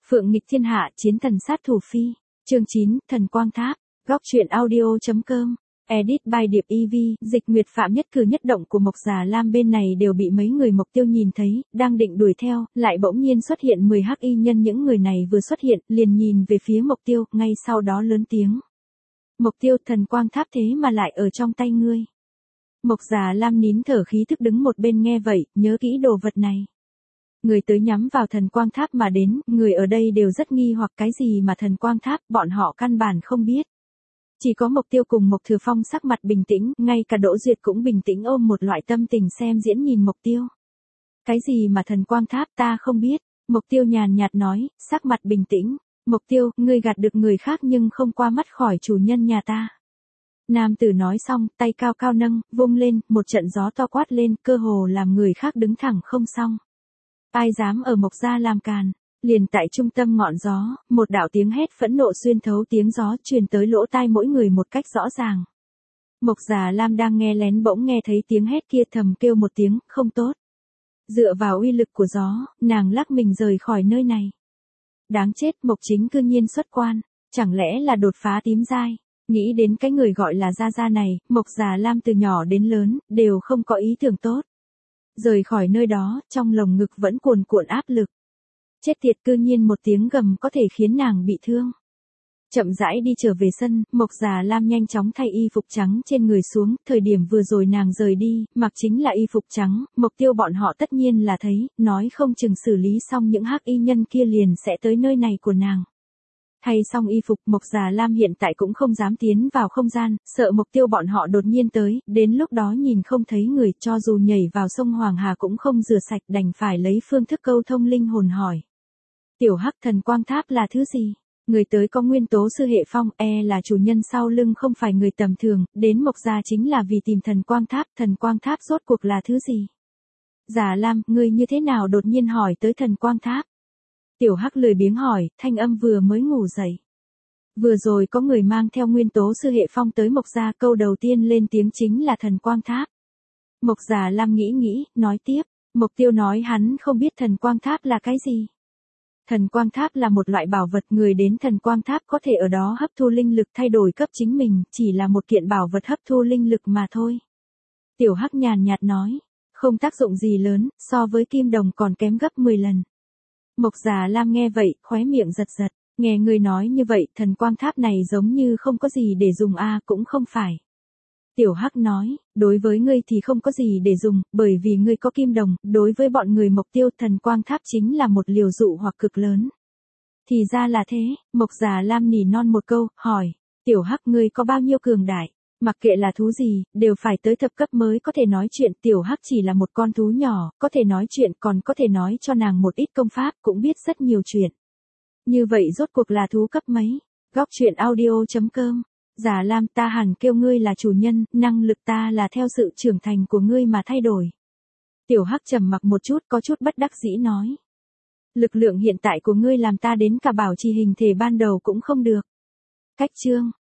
Phượng nghịch thiên hạ, chiến thần sát thủ phi. Chương 9, Thần Quang Tháp. Góc truyện audio.com. Edit by Điệp EV. Dịch Nguyệt Phạm nhất cử nhất động của Mộc Già Lam bên này đều bị mấy người Mộc Tiêu nhìn thấy, đang định đuổi theo, lại bỗng nhiên xuất hiện 10 hắc y nhân. Những người này vừa xuất hiện, liền nhìn về phía Mộc Tiêu, ngay sau đó lớn tiếng. Mộc Tiêu, Thần Quang Tháp thế mà lại ở trong tay ngươi. Mộc Già Lam nín thở khí thức đứng một bên nghe vậy, nhớ kỹ đồ vật này. Người tới nhắm vào Thần Quang Tháp mà đến, người ở đây đều rất nghi hoặc cái gì mà Thần Quang Tháp, bọn họ căn bản không biết. Chỉ có Mộc Tiêu cùng Mộc Thừa Phong sắc mặt bình tĩnh, ngay cả Đỗ Duyệt cũng bình tĩnh ôm một loại tâm tình xem diễn nhìn Mộc Tiêu. Cái gì mà Thần Quang Tháp ta không biết, Mộc Tiêu nhàn nhạt nói, sắc mặt bình tĩnh. Mộc Tiêu, ngươi gạt được người khác nhưng không qua mắt khỏi chủ nhân nhà ta. Nam tử nói xong, tay cao cao nâng, vung lên, một trận gió to quát lên, cơ hồ làm người khác đứng thẳng không xong. Ai dám ở Mộc gia làm càn. Liền tại trung tâm ngọn gió, một đạo tiếng hét phẫn nộ xuyên thấu tiếng gió truyền tới lỗ tai mỗi người một cách rõ ràng. Mộc Già Lam đang nghe lén bỗng nghe thấy tiếng hét kia thầm kêu một tiếng, không tốt. Dựa vào uy lực của gió, nàng lắc mình rời khỏi nơi này. Đáng chết, Mộc Chính cư nhiên xuất quan, chẳng lẽ là đột phá tím giai. Nghĩ đến cái người gọi là Gia Gia này, Mộc Già Lam từ nhỏ đến lớn, đều không có ý tưởng tốt. Rời khỏi nơi đó, trong lồng ngực vẫn cuồn cuộn áp lực. Chết tiệt, cư nhiên một tiếng gầm có thể khiến nàng bị thương. Chậm rãi đi trở về sân, Mộc Già Lam nhanh chóng thay y phục trắng trên người xuống, thời điểm vừa rồi nàng rời đi, mặc chính là y phục trắng, Mộc Tiêu bọn họ tất nhiên là thấy, nói không chừng xử lý xong những hắc y nhân kia liền sẽ tới nơi này của nàng. Thay xong y phục, Mộc Già Lam hiện tại cũng không dám tiến vào không gian, sợ Mộc Tiêu bọn họ đột nhiên tới, đến lúc đó nhìn không thấy người, cho dù nhảy vào sông Hoàng Hà cũng không rửa sạch, đành phải lấy phương thức câu thông linh hồn hỏi. Tiểu Hắc, Thần Quang Tháp là thứ gì? Người tới có nguyên tố sư hệ phong, là chủ nhân sau lưng không phải người tầm thường, đến Mộc gia chính là vì tìm Thần Quang Tháp rốt cuộc là thứ gì? Già Lam, ngươi như thế nào đột nhiên hỏi tới Thần Quang Tháp? Tiểu Hắc lười biếng hỏi, thanh âm vừa mới ngủ dậy. Vừa rồi có người mang theo nguyên tố sư hệ phong tới Mộc gia, câu đầu tiên lên tiếng chính là Thần Quang Tháp. Mộc Già Lam nghĩ, nói tiếp, Mộc Tiêu nói hắn không biết Thần Quang Tháp là cái gì. Thần Quang Tháp là một loại bảo vật, người đến Thần Quang Tháp có thể ở đó hấp thu linh lực thay đổi cấp chính mình, chỉ là một kiện bảo vật hấp thu linh lực mà thôi. Tiểu Hắc nhàn nhạt nói, không tác dụng gì lớn, so với kim đồng còn kém gấp 10 lần. Mộc Già Lam nghe vậy, khóe miệng giật giật, nghe người nói như vậy, Thần Quang Tháp này giống như không có gì để dùng cũng không phải. Tiểu Hắc nói, đối với ngươi thì không có gì để dùng, bởi vì ngươi có kim đồng, đối với bọn người Mộc Tiêu, Thần Quang Tháp chính là một liều dụ hoặc cực lớn. Thì ra là thế, Mộc Già Lam nỉ non một câu, hỏi, Tiểu Hắc ngươi có bao nhiêu cường đại, mặc kệ là thú gì, đều phải tới thập cấp mới có thể nói chuyện. Tiểu Hắc chỉ là một con thú nhỏ, có thể nói chuyện, còn có thể nói cho nàng một ít công pháp, cũng biết rất nhiều chuyện. Như vậy rốt cuộc là thú cấp mấy? Góc truyện audio.com. Già Lam, ta hẳn kêu ngươi là chủ nhân, năng lực ta là theo sự trưởng thành của ngươi mà thay đổi. Tiểu Hắc trầm mặc một chút, có chút bất đắc dĩ nói. Lực lượng hiện tại của ngươi làm ta đến cả bảo trì hình thể ban đầu cũng không được. Cách chương.